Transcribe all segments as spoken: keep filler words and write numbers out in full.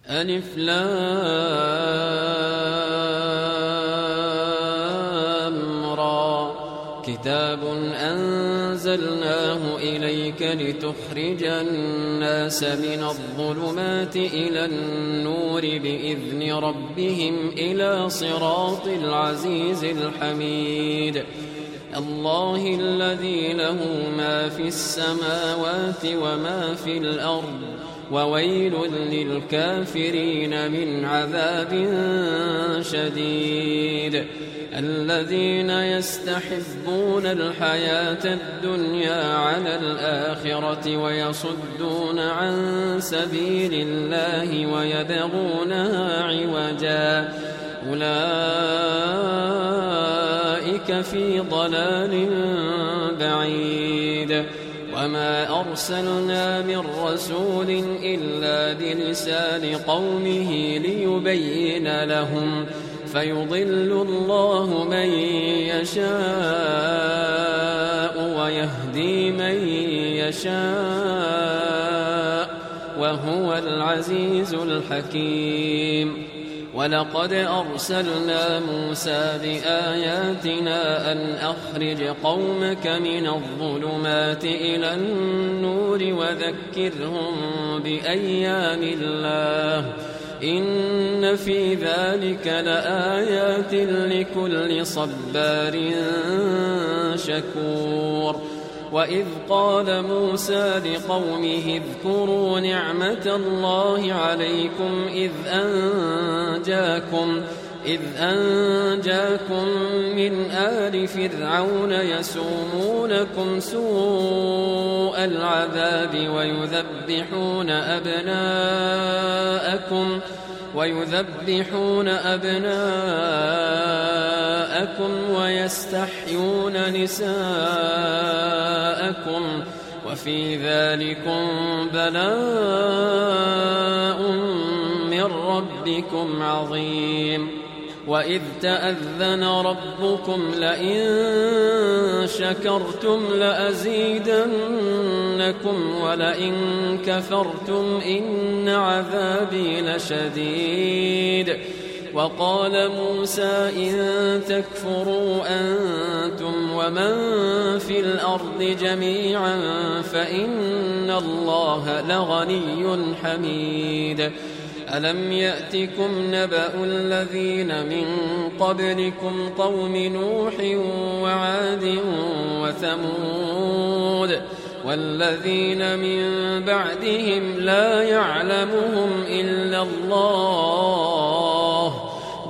ألف لام را كتاب أنزلناه إليك لتخرج الناس من الظلمات إلى النور بإذن ربهم إلى صراط العزيز الحميد الله الذي له ما في السماوات وما في الأرض وويل للكافرين من عذاب شديد الذين يستحبون الحياة الدنيا على الآخرة ويصدون عن سبيل الله ويبغونها عوجا أولئك في ضلال بعيد وما أرسلنا من رسول إلا بلسان قومه ليبين لهم فيضل الله من يشاء ويهدي من يشاء وهو العزيز الحكيم ولقد أرسلنا موسى بآياتنا أن أخرج قومك من الظلمات إلى النور وذكرهم بأيام الله إن في ذلك لآيات لكل صبار شكور وإذ قال موسى لقومه اذكروا نعمة الله عليكم إذ أنجاكم إذ أنجاكم من آل فرعون يسومونكم سوء العذاب ويذبحون أبناءكم ويذبحون أبناءكم ويستحيون نساءكم وفي ذلكم بلاء من ربكم عظيم وإذ تأذن ربكم لئن شكرتم لأزيدنكم ولئن كفرتم إن عذابي لشديد وقال موسى إن تكفروا أنتم ومن في الأرض جميعا فإن الله لغني حميد ألم يأتكم نبأ الذين من قبلكم قوم نوح وعاد وثمود والذين من بعدهم لا يعلمهم إلا الله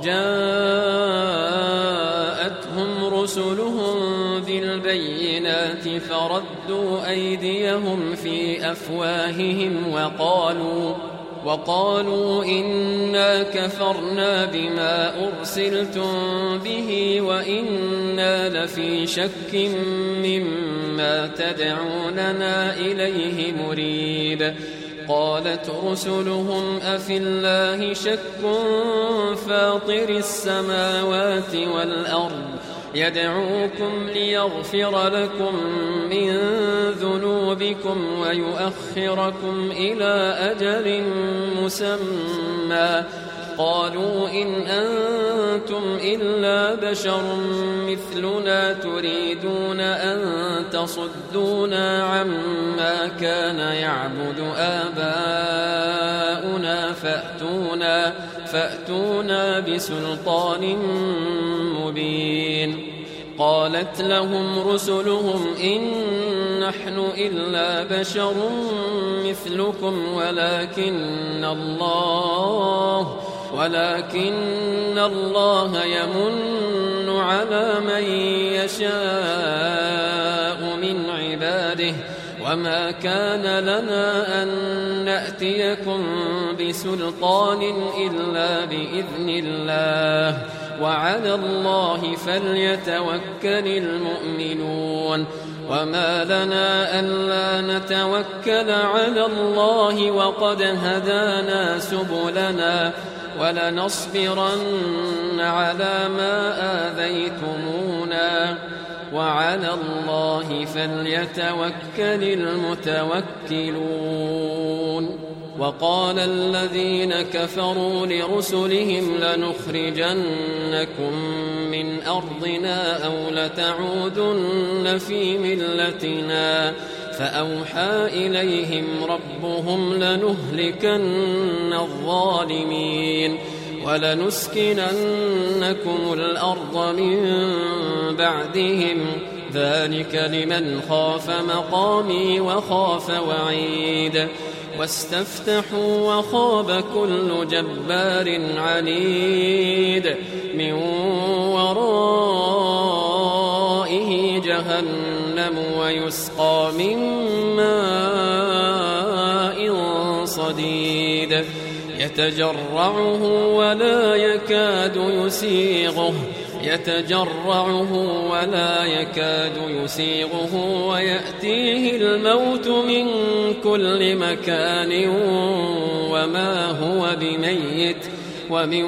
جاءتهم رسلهم بالبينات فردوا أيديهم في أفواههم وقالوا وقالوا إنا كفرنا بما أرسلتم به وإنا لفي شك مما تدعوننا إليه مريب قالت رسلهم أفي الله شك فاطر السماوات والأرض يدعوكم ليغفر لكم من ذنوبكم ويؤخركم إلى أجل مسمى قالوا إن أنتم إلا بشر مثلنا تريدون أن تصدونا عما كان يعبد آباؤنا فأتونا, فأتونا بسلطان مبين قالت لهم رسلهم إن نحن إلا بشر مثلكم ولكن الله ولكن الله يمن على من يشاء من عباده وما كان لنا أن نأتيكم بسلطان إلا بإذن الله وعلى الله فليتوكل المؤمنون وما لنا ألا نتوكل على الله وقد هدانا سبلنا ولنصبرن على ما آذيتمونا وعلى الله فليتوكل المتوكلون. وقال الذين كفروا لرسلهم لنخرجنكم من أرضنا أو لتعودن في ملتنا فأوحى إليهم ربهم لنهلكن الظالمين ولنسكننكم الأرض من بعدهم ذلك لمن خاف مقامي وخاف وعيد واستفتحوا وخاب كل جبار عنيد من ورائه جهنم ويسقى من ماء صديد يتجرعه ولا يكاد يسيغه يتجرعه ولا يكاد يسيغه ويأتيه الموت من كل مكان وما هو بميت ومن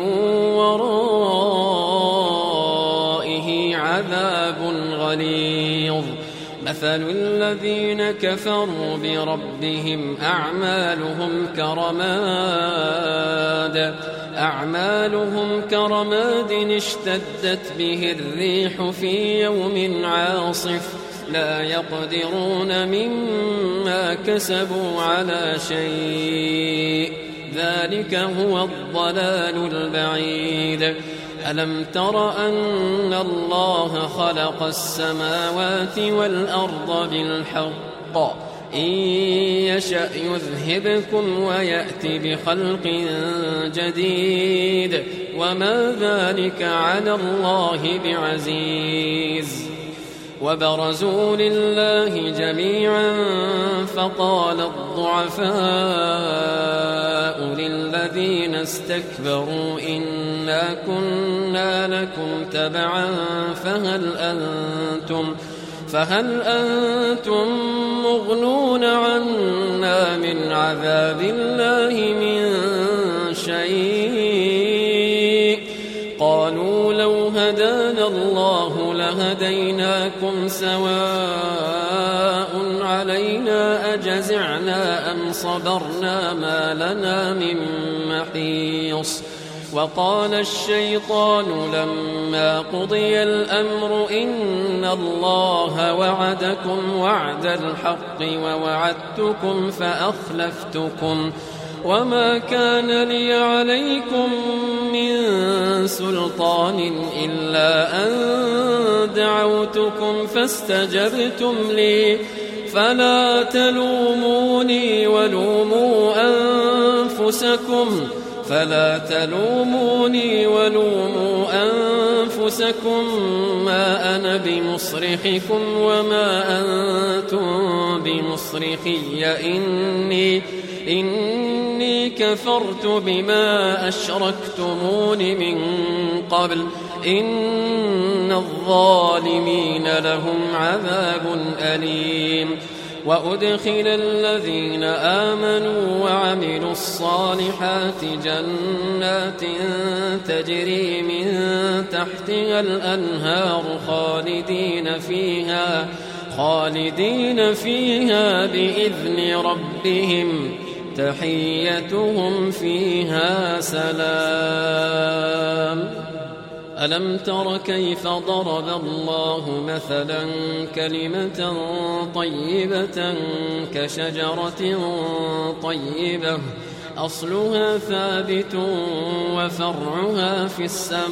ورائه عذاب غليظ مثل الذين كفروا بربهم أعمالهم كرماد أعمالهم كرماد اشتدت به الريح في يوم عاصف لا يقدرون مما كسبوا على شيء ذلك هو الضلال البعيد ألم تر أن الله خلق السماوات والأرض بالحق إن يشأ يذهبكم ويأتي بخلق جديد وما ذلك على الله بعزيز وبرزوا لله جميعا فقال الضعفاء للذين استكبروا إنا كنا لكم تبعا فهل أنتم فهل أنتم مغنون عنا من عذاب الله من شيء قالوا لو هدانا الله لهديناكم سواء علينا أجزعنا أم صبرنا ما لنا من محيص وقال الشيطان لما قضي الأمر إن الله وعدكم وعد الحق ووعدتكم فأخلفتكم وما كان لي عليكم من سلطان إلا أن دعوتكم فاستجبتم لي فلا تلوموني ولوموا أنفسكم فلا تلوموني ولوموا أنفسكم ما أنا بمصرخكم وما أنتم بمصرخي إني إني كفرت بما أشركتمون من قبل إن الظالمين لهم عذاب أليم وأدخل الذين آمنوا وعملوا الصالحات جنات تجري من تحتها الأنهار خالدين فيها خالدين فيها بإذن ربهم تحيتهم فيها سلام ألم تر كيف ضرب الله مثلا كلمة طيبة كشجرة طيبة أصلها ثابت وفرعها في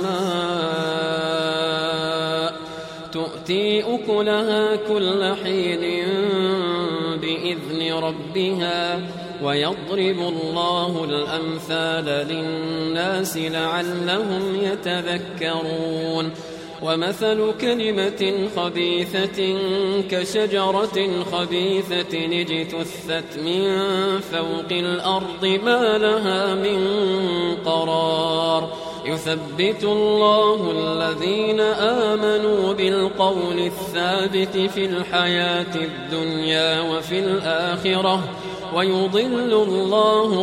السماء تؤتي أكلها كل حين بإذن ربها ويضرب الله الأمثال للناس لعلهم يتذكرون ومثل كلمة خبيثة كشجرة خبيثة اجتثت من فوق الأرض ما لها من قرار يثبت الله الذين آمنوا بالقول الثابت في الحياة الدنيا وفي الآخرة ويضل الله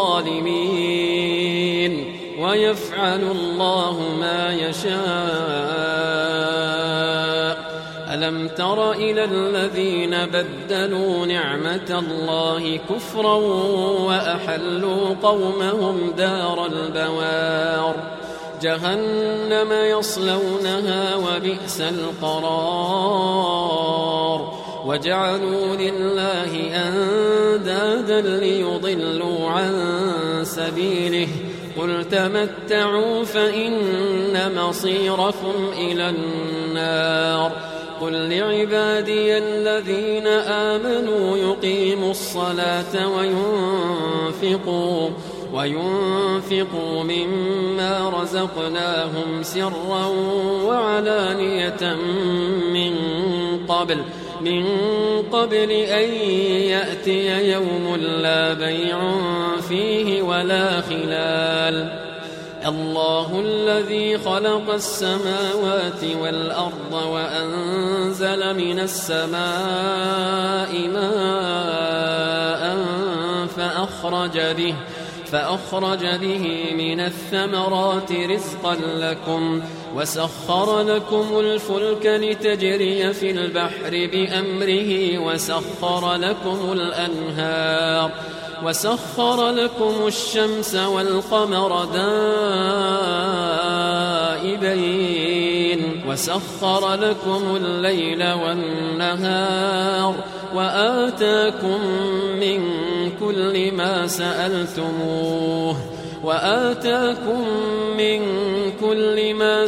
الظالمين ويفعل الله ما يشاء ألم تر إلى الذين بدلوا نعمة الله كفرا وأحلوا قومهم دار البوار جهنم يصلونها وبئس القرار وجعلوا لله أندادا ليضلوا عن سبيله قل تمتعوا فإن مصيركم إلى النار قل لعبادي الذين آمنوا يقيموا الصلاة وينفقوا وينفقوا مما رزقناهم سرا وعلانية من قبل من قبل أن يأتي يوم لا بيع فيه ولا خلال الله الذي خلق السماوات والأرض وأنزل من السماء ماء فأخرج به فأخرج به من الثمرات رزقا لكم وسخر لكم الفلك لتجري في البحر بأمره وسخر لكم الأنهار وسخر لكم الشمس والقمر دائبين وسخر لكم الليل والنهار وآتاكم من كل ما سألتموه وآتاكم من كل ما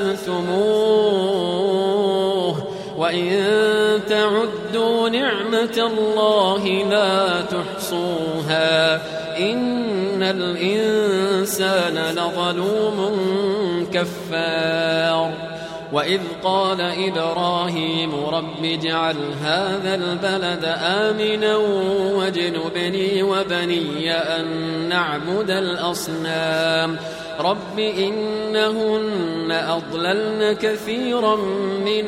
سألتموه وإن تعدوا نعمة الله لا تحصوها إن الإنسان لظلوم كفار وإذ قال إبراهيم رب اجعل هذا البلد آمنا واجنبني وبني أن نعبد الأصنام رب إنهن أضللن كثيرا من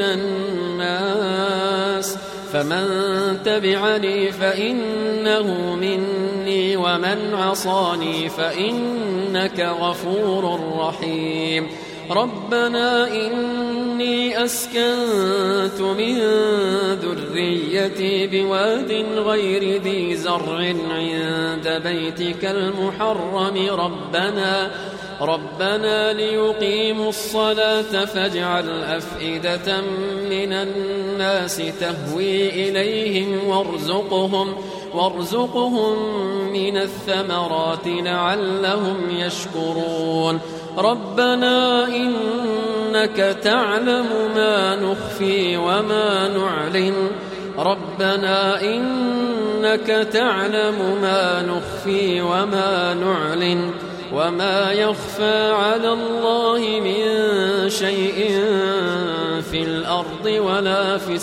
الناس فمن تبعني فإنه مني ومن عصاني فإنك غفور رحيم ربنا إني أسكنت من ذريتي بواد غير ذي زرع عند بيتك المحرم ربنا ربنا ليقيموا الصلاة فاجعل أفئدة من الناس تهوي إليهم وارزقهم وارزقهم من الثمرات لعلهم يشكرون ربنا إنك تعلم ما نخفي وما نعلن ربنا إنك تعلم ما نخفي وما نعلن وما يخفى على الله من شيء في الأرض ولا في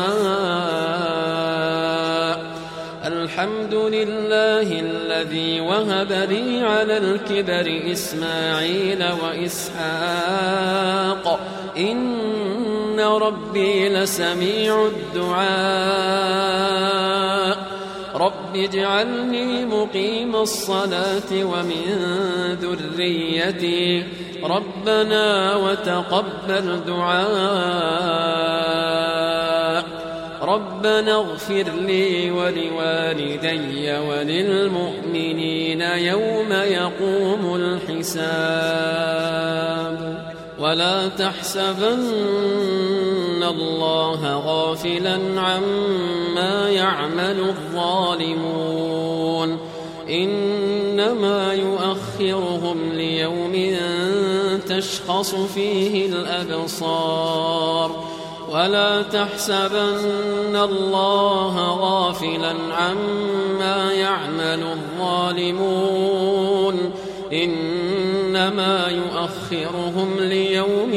السماء الحمد لله الذي وهب لي على الكبر إسماعيل وإسحاق إن ربي لسميع الدعاء رب اجعلني مقيم الصلاة ومن ذريتي ربنا وتقبل دعاء ربنا اغفر لي ولوالدي وللمؤمنين يوم يقوم الحساب ولا تحسبن الله غافلا عما يعمل الظالمون إنما يؤخرهم ليوم تشخص فيه الأبصار ولا تحسبن الله غافلا عما يعمل الظالمون إنما يؤخرهم ليوم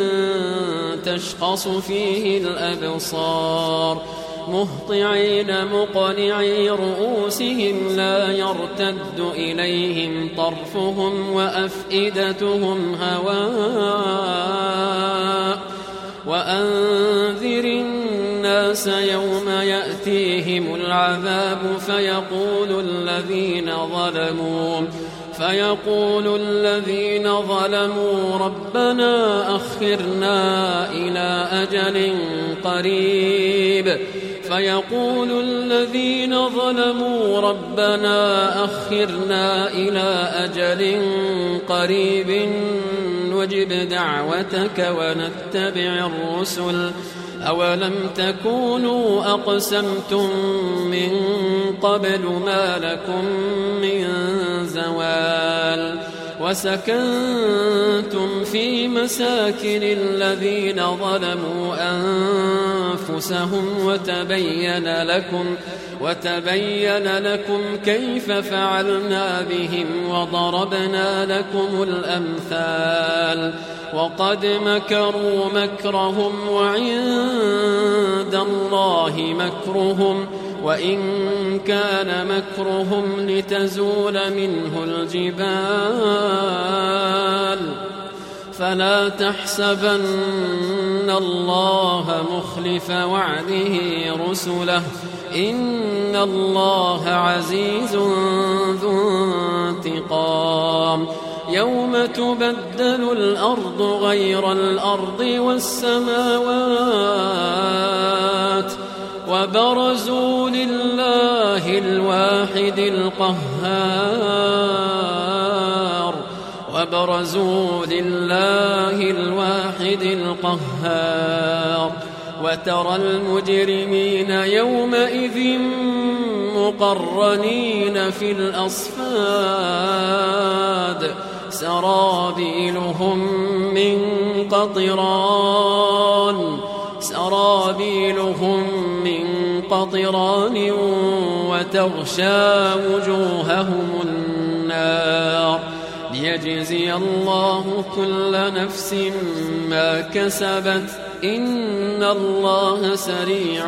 تشخص فيه الأبصار مهطعين مقنعي رؤوسهم لا يرتد إليهم طرفهم وأفئدتهم هواء وأنذر الناس يوم يأتيهم العذاب فيقول الذين ظلموا فيقول الذين ظلموا ربنا أخرنا إلى أجل قريب فيقول الذين ظلموا ربنا أخرنا إلى أجل قريب نجب دعوتك ونتبع الرسل أولم تكونوا أقسمتم من قبل ما لكم من زوال وسكنتم في مساكن الذين ظلموا أنفسهم وتبين لكم وتبين لكم كيف فعلنا بهم وضربنا لكم الأمثال وقد مكروا مكرهم وعند الله مكرهم وإن كان مكرهم لتزول منه الجبال فلا تحسبن الله مخلف وعده رسله إن الله عزيز ذو انتقام يوم تبدل الأرض غير الأرض والسماوات وبرزوا لله الواحد القهار وبرزوا لله الواحد القهار وترى المجرمين يومئذ مقرنين في الأصفاد سرابيلهم من قطران سرابيلهم من قطران وتغشى وجوههم النار ليجزي الله كل نفس ما كسبت إن الله سريع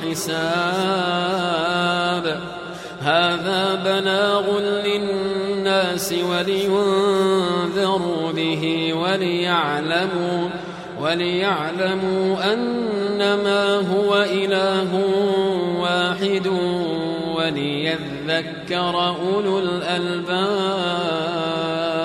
الحساب هذا بلاغ للناس ولينذروا به وليعلموا وليعلموا أنما هو إله واحد وليذكر أولو الألباب.